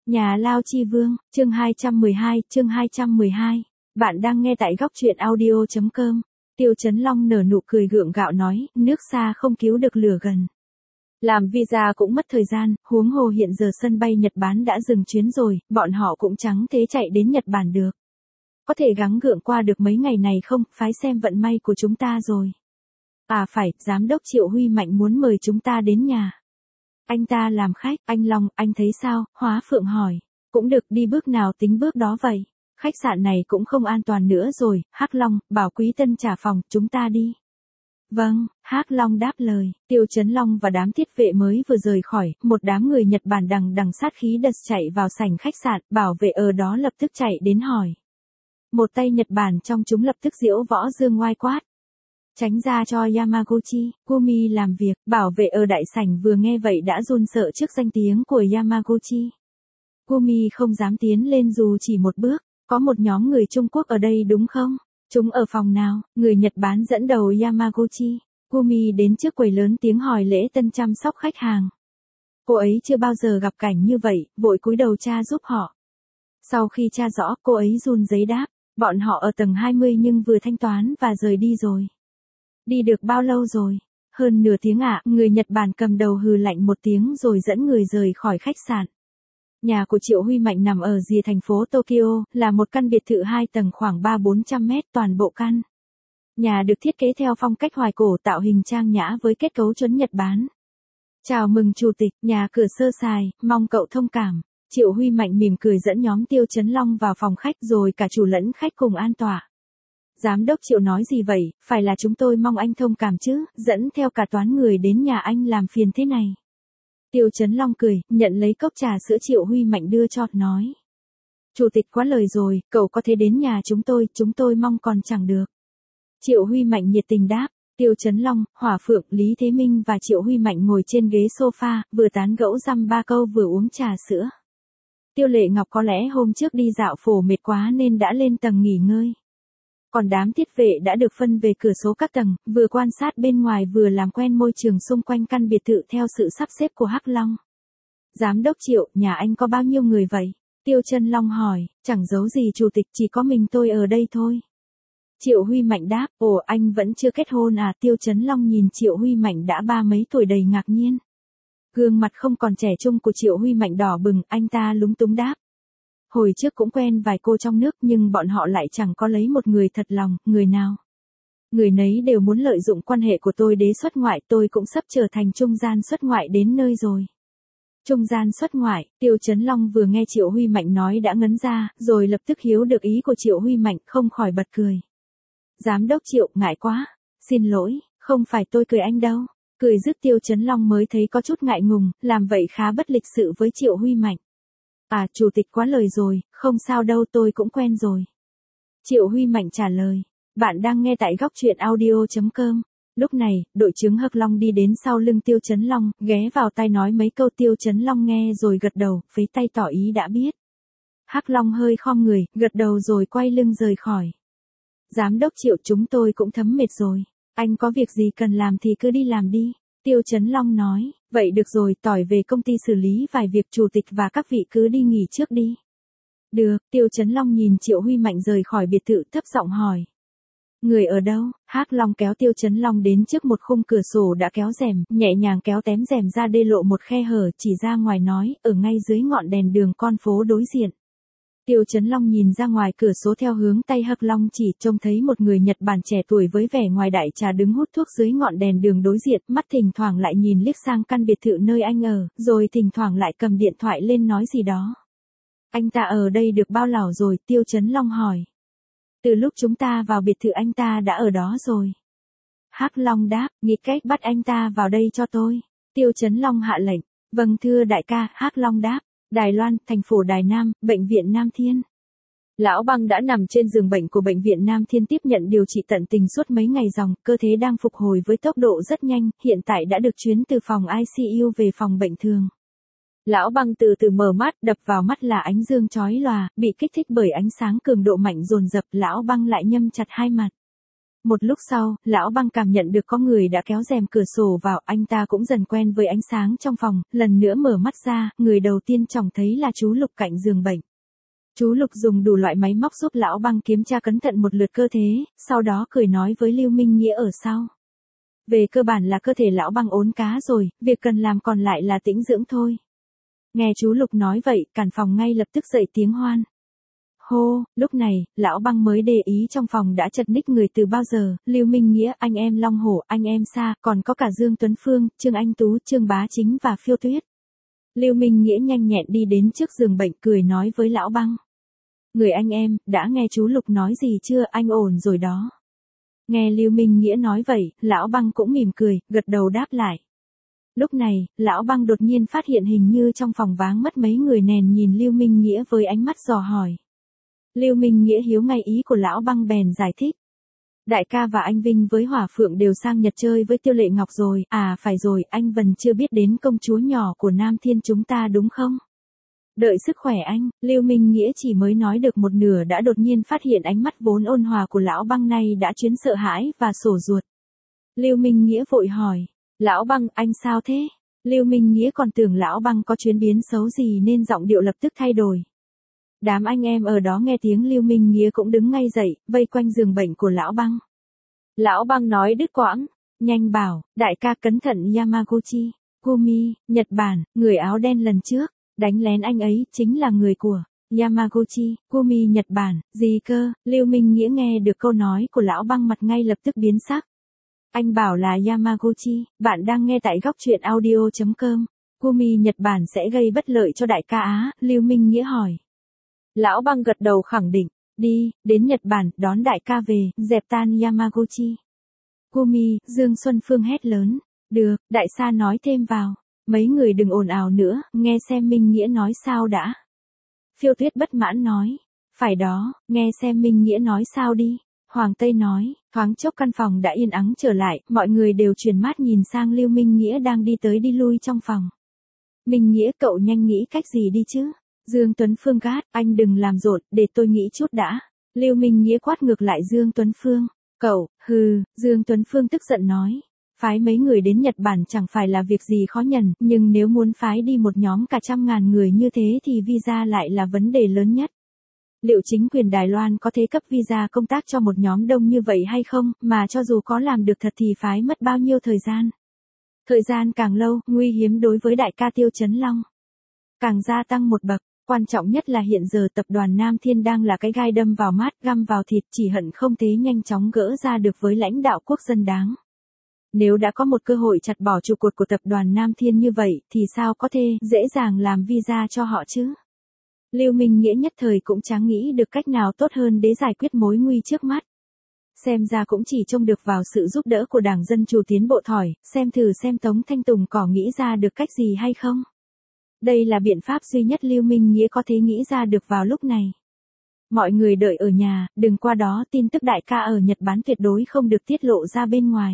Nhà Lao Chi Vương, chương 212. Bạn đang nghe tại góc truyện audio.com. Tiêu Chấn Long nở nụ cười gượng gạo nói, nước xa không cứu được lửa gần. Làm visa cũng mất thời gian, huống hồ hiện giờ sân bay Nhật Bản đã dừng chuyến rồi, bọn họ cũng chẳng thế chạy đến Nhật Bản được. Có thể gắng gượng qua được mấy ngày này không, phái xem vận may của chúng ta rồi. À phải, Giám đốc Triệu Huy Mạnh muốn mời chúng ta đến nhà. Anh ta làm khách, anh Long, anh thấy sao? Hóa Phượng hỏi. Cũng được, đi bước nào tính bước đó vậy. Khách sạn này cũng không an toàn nữa rồi. Hắc Long, bảo Quý Tân trả phòng, chúng ta đi. Vâng, Hắc Long đáp lời. Tiêu Chấn Long và đám thiết vệ mới vừa rời khỏi, một đám người Nhật Bản đằng sát khí đật chạy vào sảnh khách sạn, bảo vệ ở đó lập tức chạy đến hỏi. Một tay Nhật Bản trong chúng lập tức diễu võ dương ngoai quát. Tránh ra cho Yamaguchi, Kumi làm việc, bảo vệ ở đại sảnh vừa nghe vậy đã run sợ trước danh tiếng của Yamaguchi. Kumi không dám tiến lên dù chỉ một bước, có một nhóm người Trung Quốc ở đây đúng không? Chúng ở phòng nào? Người Nhật Bản dẫn đầu Yamaguchi. Kumi đến trước quầy lớn tiếng hỏi lễ tân chăm sóc khách hàng. Cô ấy chưa bao giờ gặp cảnh như vậy, vội cúi đầu tra giúp họ. Sau khi tra rõ, cô ấy run rẩy đáp, bọn họ ở tầng 20 nhưng vừa thanh toán và rời đi rồi. Đi được bao lâu rồi? Hơn nửa tiếng ạ, người Nhật Bản cầm đầu hừ lạnh một tiếng rồi dẫn người rời khỏi khách sạn. Nhà của Triệu Huy Mạnh nằm ở rìa thành phố Tokyo, là một căn biệt thự 2 tầng khoảng 300-400 mét toàn bộ căn. Nhà được thiết kế theo phong cách hoài cổ tạo hình trang nhã với kết cấu chuẩn Nhật Bản. Chào mừng chủ tịch, nhà cửa sơ sài, mong cậu thông cảm. Triệu Huy Mạnh mỉm cười dẫn nhóm Tiêu Chấn Long vào phòng khách rồi cả chủ lẫn khách cùng an tọa. Giám đốc Triệu nói gì vậy, phải là chúng tôi mong anh thông cảm chứ, dẫn theo cả toán người đến nhà anh làm phiền thế này. Tiêu Chấn Long cười, nhận lấy cốc trà sữa Triệu Huy Mạnh đưa cho, nói. Chủ tịch quá lời rồi, cậu có thể đến nhà chúng tôi mong còn chẳng được. Triệu Huy Mạnh nhiệt tình đáp, Tiêu Chấn Long, Hỏa Phượng, Lý Thế Minh và Triệu Huy Mạnh ngồi trên ghế sofa, vừa tán gẫu dăm ba câu vừa uống trà sữa. Tiêu Lệ Ngọc có lẽ hôm trước đi dạo phố mệt quá nên đã lên tầng nghỉ ngơi. Còn đám thiết vệ đã được phân về cửa số các tầng, vừa quan sát bên ngoài vừa làm quen môi trường xung quanh căn biệt thự theo sự sắp xếp của Hắc Long. Giám đốc Triệu, nhà anh có bao nhiêu người vậy? Tiêu Chấn Long hỏi, chẳng giấu gì chủ tịch, chỉ có mình tôi ở đây thôi. Triệu Huy Mạnh đáp, ồ anh vẫn chưa kết hôn à? Tiêu Chấn Long nhìn Triệu Huy Mạnh đã ba mấy tuổi đầy ngạc nhiên. Gương mặt không còn trẻ trung của Triệu Huy Mạnh đỏ bừng, anh ta lúng túng đáp. Hồi trước cũng quen vài cô trong nước nhưng bọn họ lại chẳng có lấy một người thật lòng, người nào. Người nấy đều muốn lợi dụng quan hệ của tôi để xuất ngoại, tôi cũng sắp trở thành trung gian xuất ngoại đến nơi rồi. Trung gian xuất ngoại, Tiêu Chấn Long vừa nghe Triệu Huy Mạnh nói đã ngấn ra, rồi lập tức hiểu được ý của Triệu Huy Mạnh, không khỏi bật cười. Giám đốc Triệu, ngại quá. Xin lỗi, không phải tôi cười anh đâu. Cười dứt Tiêu Chấn Long mới thấy có chút ngại ngùng, làm vậy khá bất lịch sự với Triệu Huy Mạnh. À, chủ tịch quá lời rồi, không sao đâu tôi cũng quen rồi. Triệu Huy Mạnh trả lời. Bạn đang nghe tại góc truyện audio.com. Lúc này, đội trưởng Hắc Long đi đến sau lưng Tiêu Chấn Long, ghé vào tai nói mấy câu. Tiêu Chấn Long nghe rồi gật đầu, phấy tay tỏ ý đã biết. Hắc Long hơi khom người, gật đầu rồi quay lưng rời khỏi. Giám đốc Triệu, chúng tôi cũng thấm mệt rồi. Anh có việc gì cần làm thì cứ đi làm đi. Tiêu Chấn Long nói, vậy được rồi, tỏi về công ty xử lý vài việc, chủ tịch và các vị cứ đi nghỉ trước đi. Được, Tiêu Chấn Long nhìn Triệu Huy Mạnh rời khỏi biệt thự thấp giọng hỏi. Người ở đâu? Hắc Long kéo Tiêu Chấn Long đến trước một khung cửa sổ đã kéo rèm, nhẹ nhàng kéo tém rèm ra để lộ một khe hở, chỉ ra ngoài nói, ở ngay dưới ngọn đèn đường con phố đối diện. Tiêu Chấn Long nhìn ra ngoài cửa sổ theo hướng tay Hắc Long chỉ, trông thấy một người Nhật Bản trẻ tuổi với vẻ ngoài đại trà đứng hút thuốc dưới ngọn đèn đường đối diện, mắt thỉnh thoảng lại nhìn liếc sang căn biệt thự nơi anh ở, rồi thỉnh thoảng lại cầm điện thoại lên nói gì đó. Anh ta ở đây được bao lâu rồi? Tiêu Chấn Long hỏi. Từ lúc chúng ta vào biệt thự anh ta đã ở đó rồi. Hắc Long đáp, nghĩ cách bắt anh ta vào đây cho tôi. Tiêu Chấn Long hạ lệnh. Vâng thưa đại ca, Hắc Long đáp. Đài Loan, thành phố Đài Nam, bệnh viện Nam Thiên. Lão Băng đã nằm trên giường bệnh của bệnh viện Nam Thiên tiếp nhận điều trị tận tình suốt mấy ngày ròng, cơ thể đang phục hồi với tốc độ rất nhanh, hiện tại đã được chuyển từ phòng ICU về phòng bệnh thường. Lão Băng từ từ mở mắt, đập vào mắt là ánh dương chói lòa, bị kích thích bởi ánh sáng cường độ mạnh dồn dập, Lão Băng lại nhâm chặt hai mặt. Một lúc sau, Lão Băng cảm nhận được có người đã kéo rèm cửa sổ vào, anh ta cũng dần quen với ánh sáng trong phòng, lần nữa mở mắt ra, người đầu tiên trông thấy là chú Lục cạnh giường bệnh. Chú Lục dùng đủ loại máy móc giúp Lão Băng kiểm tra cẩn thận một lượt cơ thể, sau đó cười nói với Lưu Minh Nghĩa ở sau. Về cơ bản là cơ thể Lão Băng ốm cá rồi, việc cần làm còn lại là tĩnh dưỡng thôi. Nghe chú Lục nói vậy, căn phòng ngay lập tức dậy tiếng hoan. Hô, lúc này, Lão Băng mới để ý trong phòng đã chật ních người từ bao giờ, Lưu Minh Nghĩa, anh em Long Hổ, anh em Sa, còn có cả Dương Tuấn Phương, Trương Anh Tú, Trương Bá Chính và Phiêu Tuyết. Lưu Minh Nghĩa nhanh nhẹn đi đến trước giường bệnh cười nói với Lão Băng. Người anh em, đã nghe chú Lục nói gì chưa, anh ổn rồi đó. Nghe Lưu Minh Nghĩa nói vậy, Lão Băng cũng mỉm cười, gật đầu đáp lại. Lúc này, Lão Băng đột nhiên phát hiện hình như trong phòng váng mất mấy người nèn nhìn Lưu Minh Nghĩa với ánh mắt dò hỏi. Lưu Minh Nghĩa hiếu ngay ý của Lão Băng bèn giải thích. Đại ca và anh Vinh với Hỏa Phượng đều sang Nhật chơi với Tiêu Lệ Ngọc rồi, à phải rồi, anh Vân chưa biết đến công chúa nhỏ của Nam Thiên chúng ta đúng không? Đợi sức khỏe anh, Lưu Minh Nghĩa chỉ mới nói được một nửa đã đột nhiên phát hiện ánh mắt vốn ôn hòa của Lão Băng này đã chuyến sợ hãi và sổ ruột. Lưu Minh Nghĩa vội hỏi, Lão Băng, anh sao thế? Lưu Minh Nghĩa còn tưởng Lão Băng có chuyến biến xấu gì nên giọng điệu lập tức thay đổi. Đám anh em ở đó nghe tiếng Lưu Minh Nghĩa cũng đứng ngay dậy, vây quanh giường bệnh của Lão Băng. Lão Băng nói đứt quãng, nhanh bảo, đại ca cẩn thận Yamaguchi, Kumi, Nhật Bản, người áo đen lần trước, đánh lén anh ấy chính là người của Yamaguchi, Kumi Nhật Bản, gì cơ? Lưu Minh Nghĩa nghe được câu nói của Lão Băng mặt ngay lập tức biến sắc. Anh bảo là Yamaguchi, bạn đang nghe tại góc truyện audio.com, Kumi Nhật Bản sẽ gây bất lợi cho đại ca á, Lưu Minh Nghĩa hỏi. Lão Băng gật đầu khẳng định, đi, đến Nhật Bản, đón đại ca về, dẹp tan Yamaguchi. Kumi, Dương Xuân Phương hét lớn, được, đại sa nói thêm vào, mấy người đừng ồn ào nữa, nghe xem Minh Nghĩa nói sao đã. Phiêu Tuyết bất mãn nói, phải đó, nghe xem Minh Nghĩa nói sao đi. Hoàng Tây nói, thoáng chốc căn phòng đã yên ắng trở lại, mọi người đều chuyển mắt nhìn sang Lưu Minh Nghĩa đang đi tới đi lui trong phòng. Minh Nghĩa cậu nhanh nghĩ cách gì đi chứ. Dương Tuấn Phương gắt, anh đừng làm rộn, để tôi nghĩ chút đã. Lưu Minh Nghĩa quát ngược lại Dương Tuấn Phương. Cậu, hừ, Dương Tuấn Phương tức giận nói. Phái mấy người đến Nhật Bản chẳng phải là việc gì khó nhằn, nhưng nếu muốn phái đi một nhóm cả 100.000 người như thế thì visa lại là vấn đề lớn nhất. Liệu chính quyền Đài Loan có thể cấp visa công tác cho một nhóm đông như vậy hay không, mà cho dù có làm được thật thì phái mất bao nhiêu thời gian? Thời gian càng lâu, nguy hiểm đối với đại ca Tiêu Chấn Long càng gia tăng một bậc. Quan trọng nhất là hiện giờ tập đoàn Nam Thiên đang là cái gai đâm vào mắt, găm vào thịt, chỉ hận không thế nhanh chóng gỡ ra được với lãnh đạo quốc dân đáng. Nếu đã có một cơ hội chặt bỏ trụ cột của tập đoàn Nam Thiên như vậy, thì sao có thể dễ dàng làm visa cho họ chứ? Lưu Minh Nghĩa nhất thời cũng chẳng nghĩ được cách nào tốt hơn để giải quyết mối nguy trước mắt. Xem ra cũng chỉ trông được vào sự giúp đỡ của Đảng Dân Chủ tiến bộ thỏi, xem thử xem Tống Thanh Tùng có nghĩ ra được cách gì hay không. Đây là biện pháp duy nhất Lưu Minh Nghĩa có thể nghĩ ra được vào lúc này. Mọi người đợi ở nhà, đừng qua đó tin tức đại ca ở Nhật Bản tuyệt đối không được tiết lộ ra bên ngoài.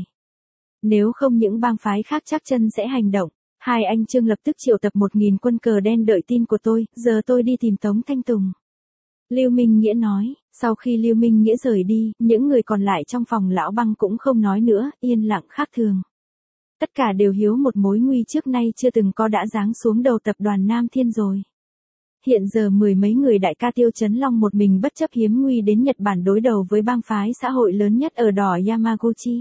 Nếu không những bang phái khác chắc chân sẽ hành động. Hai anh Trương lập tức triệu tập 1.000 quân cờ đen đợi tin của tôi, giờ tôi đi tìm Tống Thanh Tùng. Lưu Minh Nghĩa nói, sau khi Lưu Minh Nghĩa rời đi, những người còn lại trong phòng Lão Băng cũng không nói nữa, yên lặng khác thường. Tất cả đều hiếu một mối nguy trước nay chưa từng có đã giáng xuống đầu tập đoàn Nam Thiên rồi. Hiện giờ mười mấy người đại ca Tiêu Chấn Long một mình bất chấp hiếm nguy đến Nhật Bản đối đầu với bang phái xã hội lớn nhất ở đỏ Yamaguchi.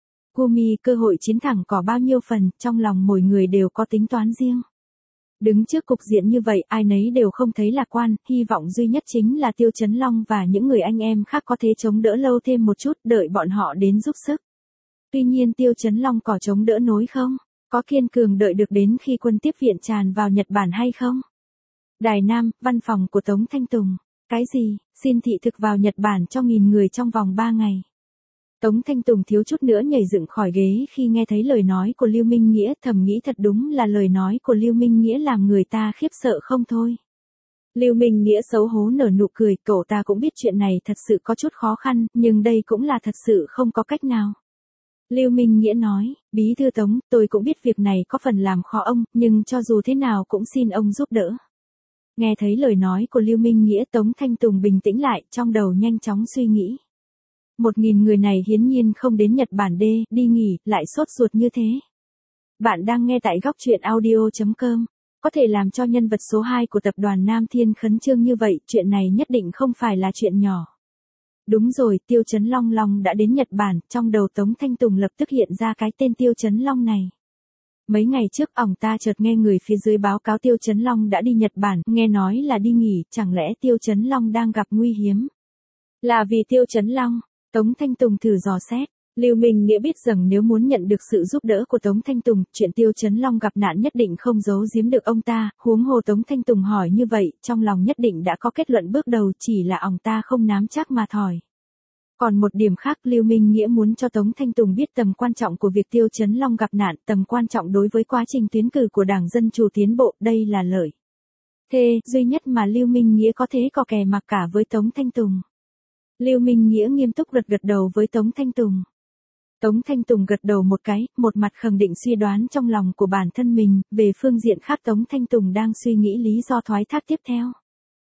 Kumi cơ hội chiến thẳng có bao nhiêu phần, trong lòng mỗi người đều có tính toán riêng. Đứng trước cục diện như vậy, ai nấy đều không thấy lạc quan, hy vọng duy nhất chính là Tiêu Chấn Long và những người anh em khác có thể chống đỡ lâu thêm một chút, đợi bọn họ đến giúp sức. Tuy nhiên Tiêu Chấn Long có chống đỡ nổi không? Có kiên cường đợi được đến khi quân tiếp viện tràn vào Nhật Bản hay không? Đài Nam, văn phòng của Tống Thanh Tùng. Cái gì, xin thị thực vào Nhật Bản cho 1.000 người trong vòng 3 ngày. Tống Thanh Tùng thiếu chút nữa nhảy dựng khỏi ghế khi nghe thấy lời nói của Lưu Minh Nghĩa, thầm nghĩ thật đúng là lời nói của Lưu Minh Nghĩa làm người ta khiếp sợ không thôi. Lưu Minh Nghĩa xấu hổ nở nụ cười, cậu ta cũng biết chuyện này thật sự có chút khó khăn, nhưng đây cũng là thật sự không có cách nào. Lưu Minh Nghĩa nói, Bí thư Tống, tôi cũng biết việc này có phần làm khó ông, nhưng cho dù thế nào cũng xin ông giúp đỡ. Nghe thấy lời nói của Lưu Minh Nghĩa, Tống Thanh Tùng bình tĩnh lại, trong đầu nhanh chóng suy nghĩ. 1.000 người này hiển nhiên không đến Nhật Bản đi nghỉ, lại sốt ruột như thế. Bạn đang nghe tại góc truyện audio.com. Có thể làm cho nhân vật số 2 của tập đoàn Nam Thiên khấn trương như vậy, chuyện này nhất định không phải là chuyện nhỏ. Đúng rồi, Tiêu Chấn Long đã đến Nhật Bản, trong đầu Tống Thanh Tùng lập tức hiện ra cái tên Tiêu Chấn Long này. Mấy ngày trước ỏng ta chợt nghe người phía dưới báo cáo Tiêu Chấn Long đã đi Nhật Bản, nghe nói là đi nghỉ, chẳng lẽ Tiêu Chấn Long đang gặp nguy hiểm? Là vì Tiêu Chấn Long, Tống Thanh Tùng thử dò xét. Lưu Minh Nghĩa biết rằng nếu muốn nhận được sự giúp đỡ của Tống Thanh Tùng, chuyện Tiêu Chấn Long gặp nạn nhất định không giấu giếm được ông ta, huống hồ Tống Thanh Tùng hỏi như vậy, trong lòng nhất định đã có kết luận bước đầu, chỉ là ỏng ta không nắm chắc mà thỏi. Còn một điểm khác, Lưu Minh Nghĩa muốn cho Tống Thanh Tùng biết tầm quan trọng của việc Tiêu Chấn Long gặp nạn, tầm quan trọng đối với quá trình tiến cử của Đảng Dân Chủ Tiến Bộ, đây là lợi thế duy nhất mà Lưu Minh Nghĩa có thể có kè mặc cả với Tống Thanh Tùng. Lưu Minh Nghĩa nghiêm túc gật đầu với Tống Thanh Tùng. Tống Thanh Tùng gật đầu một cái, một mặt khẳng định suy đoán trong lòng của bản thân mình, về phương diện khác Tống Thanh Tùng đang suy nghĩ lý do thoái thác tiếp theo.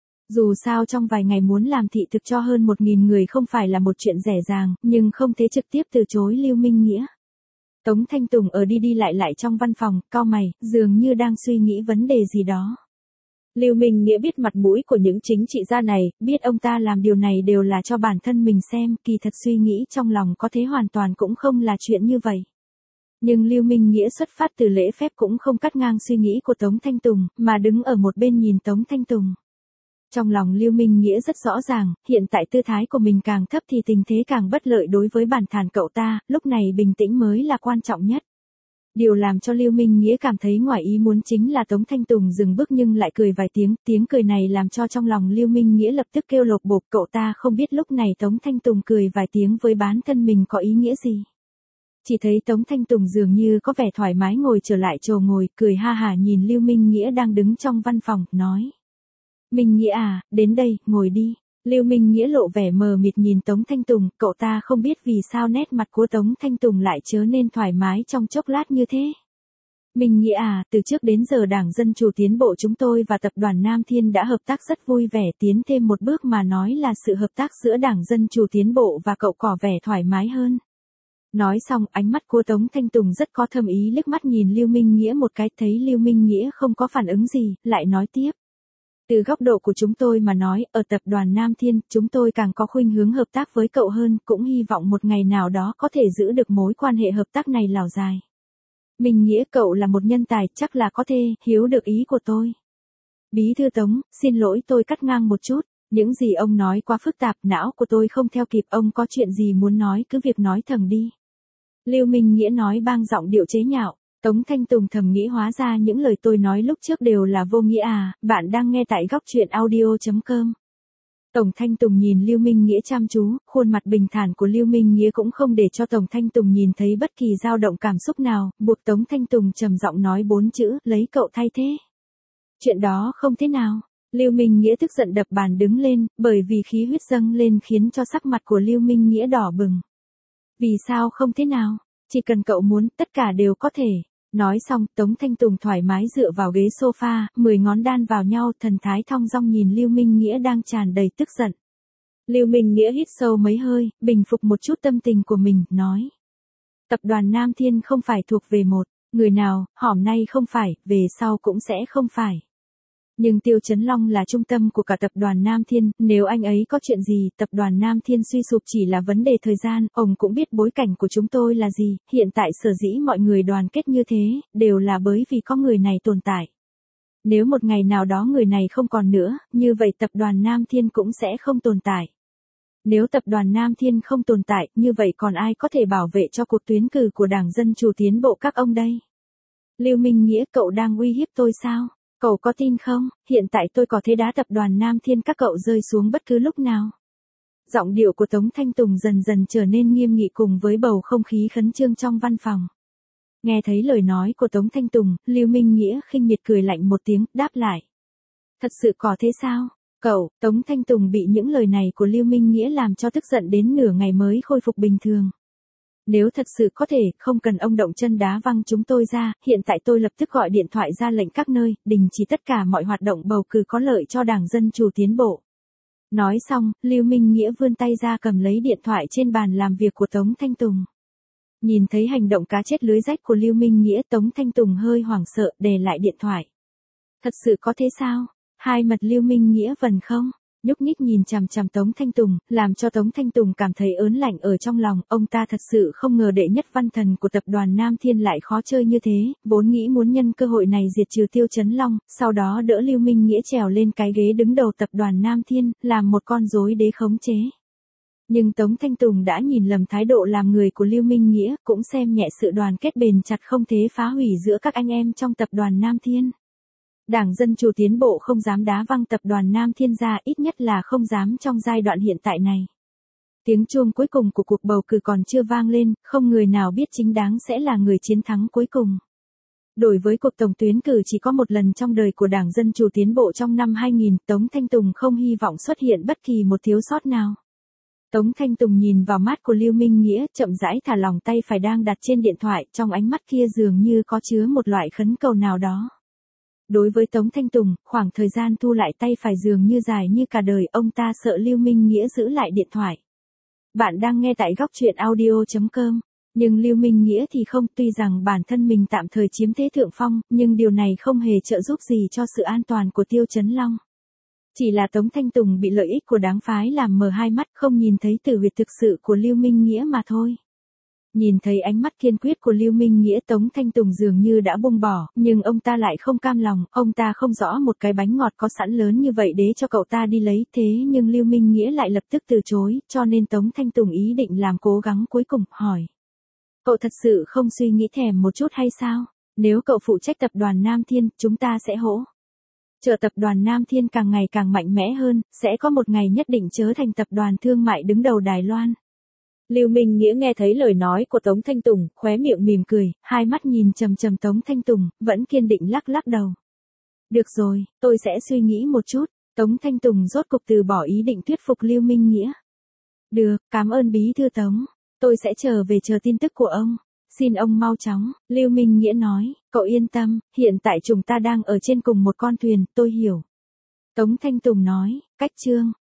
Dù sao trong vài ngày muốn làm thị thực cho hơn 1.000 người không phải là một chuyện dễ dàng, nhưng không thể trực tiếp từ chối Lưu Minh Nghĩa. Tống Thanh Tùng ở đi lại trong văn phòng, cau mày, dường như đang suy nghĩ vấn đề gì đó. Lưu Minh Nghĩa biết mặt mũi của những chính trị gia này, biết ông ta làm điều này đều là cho bản thân mình xem, kỳ thật suy nghĩ trong lòng có thế hoàn toàn cũng không là chuyện như vậy. Nhưng Lưu Minh Nghĩa xuất phát từ lễ phép cũng không cắt ngang suy nghĩ của Tống Thanh Tùng, mà đứng ở một bên nhìn Tống Thanh Tùng. Trong lòng Lưu Minh Nghĩa rất rõ ràng, hiện tại tư thái của mình càng thấp thì tình thế càng bất lợi đối với bản thân cậu ta, lúc này bình tĩnh mới là quan trọng nhất. Điều làm cho Lưu Minh Nghĩa cảm thấy ngoài ý muốn chính là Tống Thanh Tùng dừng bước nhưng lại cười vài tiếng, tiếng cười này làm cho trong lòng Lưu Minh Nghĩa lập tức kêu lột bột, cậu ta không biết lúc này Tống Thanh Tùng cười vài tiếng với bản thân mình có ý nghĩa gì. Chỉ thấy Tống Thanh Tùng dường như có vẻ thoải mái ngồi trở lại chỗ ngồi, cười ha hả nhìn Lưu Minh Nghĩa đang đứng trong văn phòng, nói. Minh Nghĩa à, đến đây, ngồi đi. Lưu Minh Nghĩa lộ vẻ mờ mịt nhìn Tống Thanh Tùng, cậu ta không biết vì sao nét mặt của Tống Thanh Tùng lại trở nên thoải mái trong chốc lát như thế. Minh Nghĩa à, từ trước đến giờ Đảng Dân Chủ Tiến Bộ chúng tôi và Tập đoàn Nam Thiên đã hợp tác rất vui vẻ, tiến thêm một bước mà nói là sự hợp tác giữa Đảng Dân Chủ Tiến Bộ và cậu có vẻ thoải mái hơn. Nói xong, ánh mắt của Tống Thanh Tùng rất có thâm ý liếc mắt nhìn Lưu Minh Nghĩa một cái, thấy Lưu Minh Nghĩa không có phản ứng gì, lại nói tiếp. Từ góc độ của chúng tôi mà nói, ở tập đoàn Nam Thiên, chúng tôi càng có khuynh hướng hợp tác với cậu hơn, cũng hy vọng một ngày nào đó có thể giữ được mối quan hệ hợp tác này lâu dài. Mình nghĩ cậu là một nhân tài, chắc là có thể hiểu được ý của tôi. Bí thư Tống, xin lỗi tôi cắt ngang một chút, những gì ông nói quá phức tạp, não của tôi không theo kịp, ông có chuyện gì muốn nói cứ việc nói thẳng đi. Lưu Minh Nghĩa nói bằng giọng điệu chế nhạo. Tống Thanh Tùng thầm nghĩ hóa ra những lời tôi nói lúc trước đều là vô nghĩa à, bạn đang nghe tại góc truyện audio.com. Tổng Thanh Tùng nhìn Lưu Minh Nghĩa chăm chú, khuôn mặt bình thản của Lưu Minh Nghĩa cũng không để cho Tổng Thanh Tùng nhìn thấy bất kỳ dao động cảm xúc nào, buộc Tống Thanh Tùng trầm giọng nói 4 chữ, lấy cậu thay thế. Chuyện đó không thế nào. Lưu Minh Nghĩa tức giận đập bàn đứng lên, bởi vì khí huyết dâng lên khiến cho sắc mặt của Lưu Minh Nghĩa đỏ bừng. Vì sao không thế nào? Chỉ cần cậu muốn, tất cả đều có thể. Nói xong, Tống Thanh Tùng thoải mái dựa vào ghế sofa, 10 ngón đan vào nhau, thần thái thong dong nhìn Lưu Minh Nghĩa đang tràn đầy tức giận. Lưu Minh Nghĩa hít sâu mấy hơi, bình phục một chút tâm tình của mình, nói. Tập đoàn Nam Thiên không phải thuộc về một người nào, hôm nay không phải, về sau cũng sẽ không phải. Nhưng Tiêu Chấn Long là trung tâm của cả tập đoàn Nam Thiên, nếu anh ấy có chuyện gì, tập đoàn Nam Thiên suy sụp chỉ là vấn đề thời gian, ông cũng biết bối cảnh của chúng tôi là gì, hiện tại sở dĩ mọi người đoàn kết như thế, đều là bởi vì có người này tồn tại. Nếu một ngày nào đó người này không còn nữa, như vậy tập đoàn Nam Thiên cũng sẽ không tồn tại. Nếu tập đoàn Nam Thiên không tồn tại, như vậy còn ai có thể bảo vệ cho cuộc tuyển cử của Đảng Dân Chủ Tiến Bộ các ông đây? Lưu Minh Nghĩa, cậu đang uy hiếp tôi sao? Cậu có tin không, hiện tại tôi có thể đá tập đoàn Nam Thiên các cậu rơi xuống bất cứ lúc nào. Giọng điệu của Tống Thanh Tùng dần dần trở nên nghiêm nghị cùng với bầu không khí khẩn trương trong văn phòng. Nghe thấy lời nói của Tống Thanh Tùng, Lưu Minh Nghĩa khinh miệt cười lạnh một tiếng, đáp lại. Thật sự có thế sao? Cậu, Tống Thanh Tùng bị những lời này của Lưu Minh Nghĩa làm cho tức giận đến nửa ngày mới khôi phục bình thường. Nếu thật sự có thể, không cần ông động chân đá văng chúng tôi ra, hiện tại tôi lập tức gọi điện thoại ra lệnh các nơi, đình chỉ tất cả mọi hoạt động bầu cử có lợi cho Đảng Dân Chủ Tiến Bộ. Nói xong, Lưu Minh Nghĩa vươn tay ra cầm lấy điện thoại trên bàn làm việc của Tống Thanh Tùng. Nhìn thấy hành động cá chết lưới rách của Lưu Minh Nghĩa, Tống Thanh Tùng hơi hoảng sợ đè lại điện thoại. Thật sự có thế sao? Hai mật Lưu Minh Nghĩa vần không? Nhúc nhích nhìn chằm chằm Tống Thanh Tùng, làm cho Tống Thanh Tùng cảm thấy ớn lạnh ở trong lòng. Ông ta thật sự không ngờ đệ nhất văn thần của tập đoàn Nam Thiên lại khó chơi như thế, vốn nghĩ muốn nhân cơ hội này diệt trừ Tiêu Chấn Long, sau đó đỡ Lưu Minh Nghĩa trèo lên cái ghế đứng đầu tập đoàn Nam Thiên, làm một con rối đế khống chế. Nhưng Tống Thanh Tùng đã nhìn lầm thái độ làm người của Lưu Minh Nghĩa, cũng xem nhẹ sự đoàn kết bền chặt không thể phá hủy giữa các anh em trong tập đoàn Nam Thiên. Đảng Dân Chủ Tiến Bộ không dám đá văng tập đoàn Nam Thiên ra, ít nhất là không dám trong giai đoạn hiện tại này. Tiếng chuông cuối cùng của cuộc bầu cử còn chưa vang lên, không người nào biết chính đáng sẽ là người chiến thắng cuối cùng. Đối với cuộc tổng tuyển cử chỉ có một lần trong đời của Đảng Dân Chủ Tiến Bộ trong năm 2000, Tống Thanh Tùng không hy vọng xuất hiện bất kỳ một thiếu sót nào. Tống Thanh Tùng nhìn vào mắt của Lưu Minh Nghĩa, chậm rãi thả lỏng tay phải đang đặt trên điện thoại, trong ánh mắt kia dường như có chứa một loại khấn cầu nào đó. Đối với Tống Thanh Tùng, khoảng thời gian thu lại tay phải dường như dài như cả đời, ông ta sợ Lưu Minh Nghĩa giữ lại điện thoại. Bạn đang nghe tại góc truyện audio.com. Nhưng Lưu Minh Nghĩa thì không, tuy rằng bản thân mình tạm thời chiếm thế thượng phong, nhưng điều này không hề trợ giúp gì cho sự an toàn của Tiêu Chấn Long. Chỉ là Tống Thanh Tùng bị lợi ích của đảng phái làm mờ hai mắt, không nhìn thấy tử huyệt thực sự của Lưu Minh Nghĩa mà thôi. Nhìn thấy ánh mắt kiên quyết của Lưu Minh Nghĩa, Tống Thanh Tùng dường như đã buông bỏ, nhưng ông ta lại không cam lòng, ông ta không rõ một cái bánh ngọt có sẵn lớn như vậy để cho cậu ta đi lấy, thế nhưng Lưu Minh Nghĩa lại lập tức từ chối, cho nên Tống Thanh Tùng ý định làm cố gắng cuối cùng, hỏi. Cậu thật sự không suy nghĩ thèm một chút hay sao? Nếu cậu phụ trách tập đoàn Nam Thiên, chúng ta sẽ hỗ trợ tập đoàn Nam Thiên càng ngày càng mạnh mẽ hơn, sẽ có một ngày nhất định trở thành tập đoàn thương mại đứng đầu Đài Loan. Lưu Minh Nghĩa nghe thấy lời nói của Tống Thanh Tùng, khóe miệng mỉm cười, hai mắt nhìn chằm chằm Tống Thanh Tùng, vẫn kiên định lắc lắc đầu. Được rồi, tôi sẽ suy nghĩ một chút. Tống Thanh Tùng rốt cục từ bỏ ý định thuyết phục Lưu Minh Nghĩa. Được, cảm ơn bí thư Tống. Tôi sẽ trở về chờ tin tức của ông. Xin ông mau chóng, Lưu Minh Nghĩa nói, cậu yên tâm, hiện tại chúng ta đang ở trên cùng một con thuyền, tôi hiểu. Tống Thanh Tùng nói, cách chương.